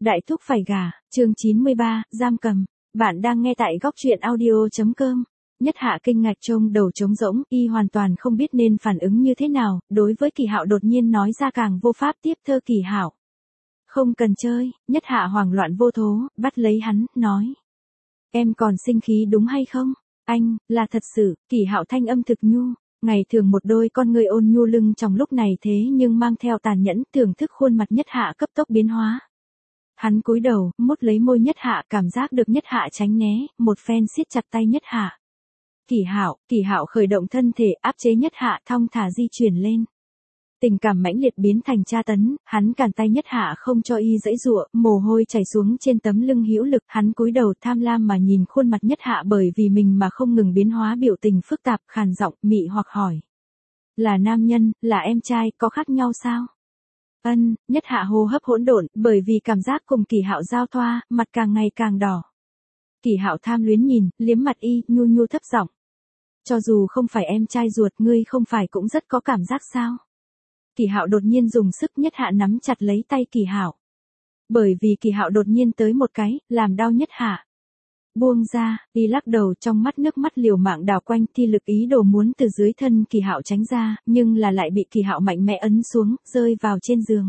Đại thúc phải gả, chương 93, giam cầm. Bạn đang nghe tại góc truyện audio.com. Nhất Hạ kinh ngạc trông đầu trống rỗng, y hoàn toàn không biết nên phản ứng như thế nào, đối với Kỳ Hạo đột nhiên nói ra càng vô pháp tiếp thơ Kỳ Hạo. Không cần chơi, Nhất Hạ hoảng loạn vô thố, bắt lấy hắn, nói. Em còn sinh khí đúng hay không? Anh, là thật sự, Kỳ Hạo thanh âm thực nhu. Ngày thường một đôi con người ôn nhu lưng trong lúc này thế nhưng mang theo tàn nhẫn, thưởng thức khuôn mặt Nhất Hạ cấp tốc biến hóa. Hắn cúi đầu, mút lấy môi Nhất Hạ, cảm giác được Nhất Hạ tránh né, một phen siết chặt tay Nhất Hạ. Kỳ Hạo khởi động thân thể, áp chế Nhất Hạ, thong thả di chuyển lên. Tình cảm mãnh liệt biến thành tra tấn, hắn cản tay Nhất Hạ không cho y giãy giụa, mồ hôi chảy xuống trên tấm lưng hữu lực, hắn cúi đầu tham lam mà nhìn khuôn mặt Nhất Hạ bởi vì mình mà không ngừng biến hóa biểu tình phức tạp, khàn giọng, mị hoặc hỏi. Là nam nhân, là em trai, có khác nhau sao? Nhất Hạ hô hấp hỗn độn, bởi vì cảm giác cùng Kỳ Hạo giao thoa, mặt càng ngày càng đỏ. Kỳ Hạo tham luyến nhìn, liếm mặt y, nhu nhu thấp giọng. Cho dù không phải em trai ruột, ngươi không phải cũng rất có cảm giác sao? Kỳ Hạo đột nhiên dùng sức, Nhất Hạ nắm chặt lấy tay Kỳ Hạo. Bởi vì Kỳ Hạo đột nhiên tới một cái, làm đau Nhất Hạ. Buông ra, y lắc đầu, trong mắt nước mắt liều mạng đảo quanh, thi lực ý đồ muốn từ dưới thân Kỳ Hạo tránh ra, nhưng là lại bị Kỳ Hạo mạnh mẽ ấn xuống, rơi vào trên giường.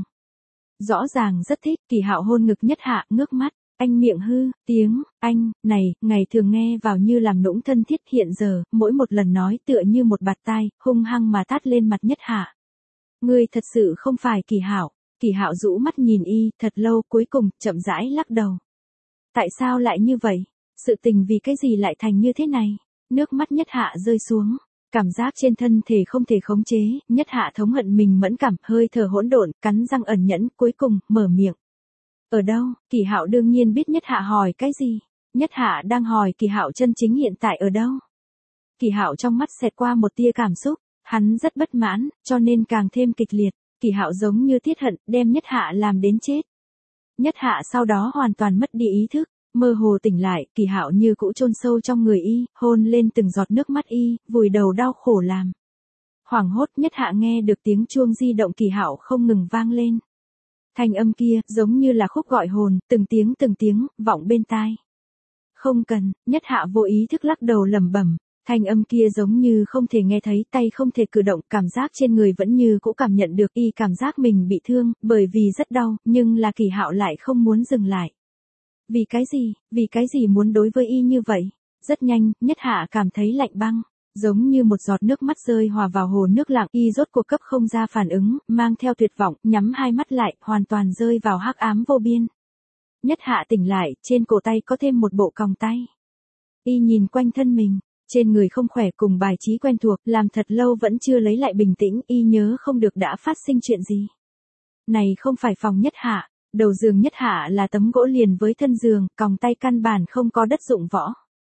Rõ ràng rất thích, Kỳ Hạo hôn ngực Nhất Hạ, ngước mắt, anh miệng hư, tiếng, anh, này, ngày thường nghe vào như làm nũng thân thiết, hiện giờ, mỗi một lần nói tựa như một bạt tai, hung hăng mà tát lên mặt Nhất Hạ. Ngươi thật sự không phải Kỳ Hạo. Kỳ Hạo rũ mắt nhìn y, thật lâu, cuối cùng, chậm rãi lắc đầu. Tại sao lại như vậy? Sự tình vì cái gì lại thành như thế này? Nước mắt Nhất Hạ rơi xuống. Cảm giác trên thân thể không thể khống chế, Nhất Hạ thống hận mình mẫn cảm, hơi thở hỗn độn, cắn răng ẩn nhẫn, cuối cùng, mở miệng. Ở đâu? Kỳ Hạo đương nhiên biết Nhất Hạ hỏi cái gì. Nhất Hạ đang hỏi Kỳ Hạo chân chính hiện tại ở đâu. Kỳ Hạo trong mắt xẹt qua một tia cảm xúc, hắn rất bất mãn, cho nên càng thêm kịch liệt. Kỳ Hạo giống như tiết hận, đem Nhất Hạ làm đến chết. Nhất Hạ sau đó hoàn toàn mất đi ý thức. Mơ hồ tỉnh lại, Kỳ Hạo như cũ chôn sâu trong người y, hôn lên từng giọt nước mắt y, vùi đầu đau khổ làm. Hoảng hốt, Nhất Hạ nghe được tiếng chuông di động Kỳ Hạo không ngừng vang lên. Thanh âm kia, giống như là khúc gọi hồn, từng tiếng, vọng bên tai. Không cần, Nhất Hạ vô ý thức lắc đầu lẩm bẩm. Thanh âm kia giống như không thể nghe thấy, tay không thể cử động, cảm giác trên người vẫn như cũ cảm nhận được, y cảm giác mình bị thương, bởi vì rất đau, nhưng là Kỳ Hạo lại không muốn dừng lại. Vì cái gì muốn đối với y như vậy? Rất nhanh, Nhất Hạ cảm thấy lạnh băng, giống như một giọt nước mắt rơi hòa vào hồ nước lặng, y rốt cuộc cấp không ra phản ứng, mang theo tuyệt vọng, nhắm hai mắt lại, hoàn toàn rơi vào hắc ám vô biên. Nhất Hạ tỉnh lại, trên cổ tay có thêm một bộ còng tay. Y nhìn quanh thân mình, trên người không khỏe cùng bài trí quen thuộc, làm thật lâu vẫn chưa lấy lại bình tĩnh, y nhớ không được đã phát sinh chuyện gì. Này không phải phòng Nhất Hạ. Đầu giường Nhất Hạ là tấm gỗ liền với thân giường, còng tay căn bản không có đất dụng võ.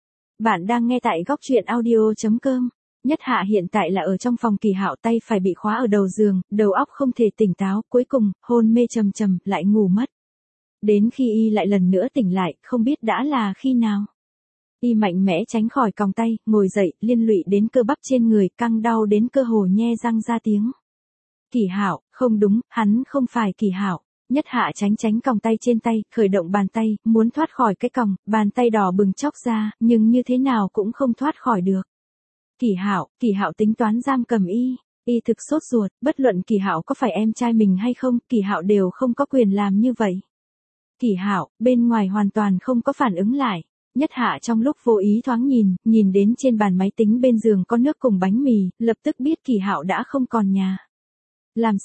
Bạn đang nghe tại góc truyện audio.com. Nhất Hạ hiện tại là ở trong phòng Kỳ Hạo, tay phải bị khóa ở đầu giường, đầu óc không thể tỉnh táo, cuối cùng, hôn mê trầm trầm, lại ngủ mất. Đến khi y lại lần nữa tỉnh lại, không biết đã là khi nào. Y mạnh mẽ tránh khỏi còng tay, ngồi dậy, liên lụy đến cơ bắp trên người, căng đau đến cơ hồ nhe răng ra tiếng. Kỳ Hạo, không đúng, hắn không phải Kỳ Hạo. Nhất Hạ tránh còng tay trên tay, khởi động bàn tay, muốn thoát khỏi cái còng, bàn tay đỏ bừng chóc ra, nhưng như thế nào cũng không thoát khỏi được. Kỳ Hạo tính toán giam cầm y thực sốt ruột, bất luận Kỳ Hạo có phải em trai mình hay không, Kỳ Hạo đều không có quyền làm như vậy. Kỳ Hạo, bên ngoài hoàn toàn không có phản ứng lại. Nhất Hạ trong lúc vô ý thoáng nhìn đến trên bàn máy tính bên giường có nước cùng bánh mì, lập tức biết Kỳ Hạo đã không còn nhà. Làm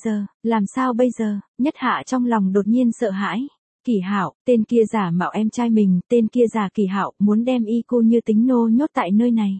sao bây giờ, Nhất Hạ trong lòng đột nhiên sợ hãi. Kỳ Hạo, tên kia giả mạo em trai mình, tên kia giả Kỳ Hạo, muốn đem y cô như tính nô nhốt tại nơi này.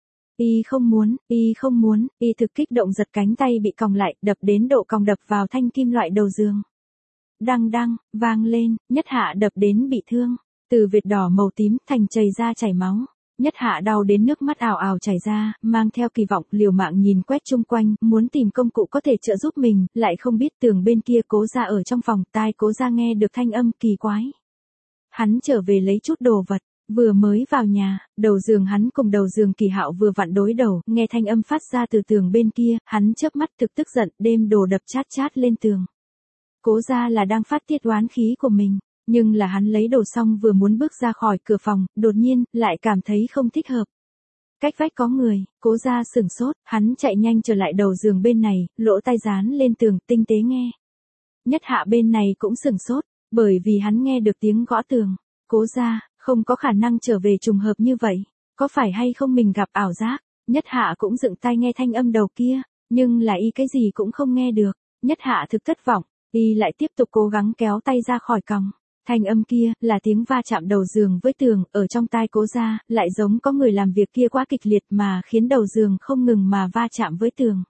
Y không muốn, y thực kích động giật cánh tay bị còng lại, đập đến độ còng đập vào thanh kim loại đầu giường. Đăng, vang lên, Nhất Hạ đập đến bị thương, từ vệt đỏ màu tím thành chảy máu. Nhất Hạ đau đến nước mắt ào ào chảy ra, mang theo kỳ vọng, liều mạng nhìn quét chung quanh, muốn tìm công cụ có thể trợ giúp mình, lại không biết tường bên kia Cố Gia ở trong phòng, tai Cố Gia nghe được thanh âm kỳ quái. Hắn trở về lấy chút đồ vật, vừa mới vào nhà, đầu giường hắn cùng đầu giường Kỳ Hạo vừa vặn đối đầu, nghe thanh âm phát ra từ tường bên kia, hắn chớp mắt thực tức giận, đem đồ đập chát lên tường. Cố ra là đang phát tiết oán khí của mình, nhưng là hắn lấy đồ xong vừa muốn bước ra khỏi cửa phòng, đột nhiên, lại cảm thấy không thích hợp. Cách vách có người, cố ra sửng sốt, hắn chạy nhanh trở lại đầu giường bên này, lỗ tai dán lên tường, tinh tế nghe. Nhất Hạ bên này cũng sửng sốt, bởi vì hắn nghe được tiếng gõ tường. Cố ra, không có khả năng trở về trùng hợp như vậy, có phải hay không mình gặp ảo giác? Nhất Hạ cũng dựng tai nghe thanh âm đầu kia, nhưng là y cái gì cũng không nghe được. Nhất Hạ thực thất vọng, y lại tiếp tục cố gắng kéo tay ra khỏi còng. Thanh âm kia, là tiếng va chạm đầu giường với tường, ở trong tai cố ra, lại giống có người làm việc kia quá kịch liệt mà khiến đầu giường không ngừng mà va chạm với tường.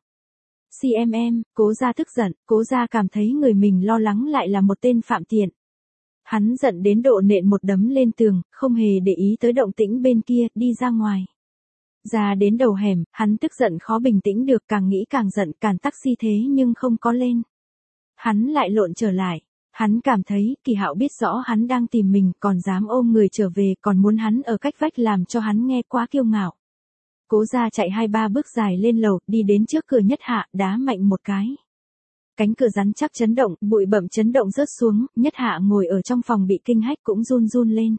Cố ra tức giận, cố ra cảm thấy người mình lo lắng lại là một tên phạm tiện. Hắn giận đến độ nện một đấm lên tường, không hề để ý tới động tĩnh bên kia, đi ra ngoài. Ra đến đầu hẻm, hắn tức giận khó bình tĩnh được, càng nghĩ càng giận, cản taxi thế nhưng không có lên. Hắn lại lộn trở lại. Hắn cảm thấy, Kỳ Hạo biết rõ hắn đang tìm mình, còn dám ôm người trở về, còn muốn hắn ở cách vách làm cho hắn nghe quá kiêu ngạo. Cố ra chạy 2-3 bước dài lên lầu, đi đến trước cửa Nhất Hạ, đá mạnh một cái. Cánh cửa rắn chắc chấn động, bụi bặm chấn động rớt xuống, Nhất Hạ ngồi ở trong phòng bị kinh hách cũng run run lên.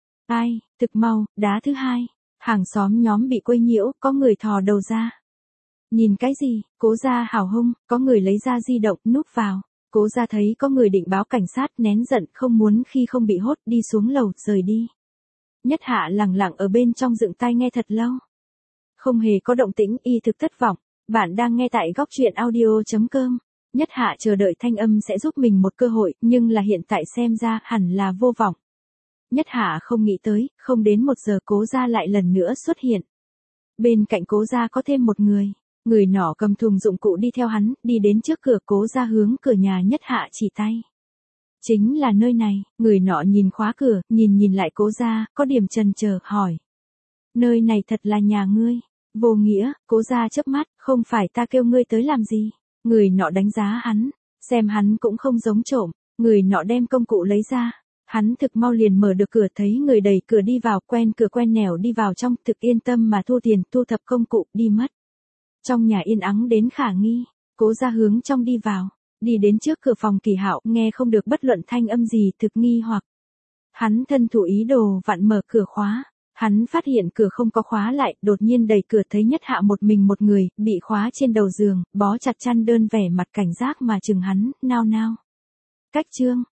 Ai, thực mau, đá thứ hai, hàng xóm nhóm bị quấy nhiễu, có người thò đầu ra. Nhìn cái gì, cố ra hào hung, có người lấy ra di động, núp vào. Cố ra thấy có người định báo cảnh sát, nén giận, không muốn khi không bị hốt, đi xuống lầu, rời đi. Nhất Hạ lẳng lặng ở bên trong dựng tai nghe thật lâu. Không hề có động tĩnh, y thực thất vọng. Bạn đang nghe tại góc truyện audio.com. Nhất Hạ chờ đợi thanh âm sẽ giúp mình một cơ hội, nhưng là hiện tại xem ra hẳn là vô vọng. Nhất Hạ không nghĩ tới, không đến 1 giờ cố ra lại lần nữa xuất hiện. Bên cạnh cố ra có thêm một người. Người nọ cầm thùng dụng cụ đi theo hắn, đi đến trước cửa, cố ra hướng cửa nhà Nhất Hạ chỉ tay. Chính là nơi này, người nọ nhìn khóa cửa, nhìn lại cố ra, có điểm chần chờ, hỏi. Nơi này thật là nhà ngươi? Vô nghĩa, cố ra chớp mắt, không phải ta kêu ngươi tới làm gì? Người nọ đánh giá hắn, xem hắn cũng không giống trộm, người nọ đem công cụ lấy ra. Hắn thực mau liền mở được cửa, thấy người đẩy cửa đi vào, quen cửa quen nẻo đi vào trong, thực yên tâm mà thu tiền, thu thập công cụ, đi mất. Trong nhà yên ắng đến khả nghi, cố ra hướng trong đi vào, đi đến trước cửa phòng Kỳ Hạo, nghe không được bất luận thanh âm gì, thực nghi hoặc. Hắn thân thủ ý đồ vặn mở cửa khóa, hắn phát hiện cửa không có khóa lại, đột nhiên đẩy cửa thấy Nhất Hạ một mình một người, bị khóa trên đầu giường, bó chặt chăn đơn, vẻ mặt cảnh giác mà chừng hắn, nao nao. Cách chương,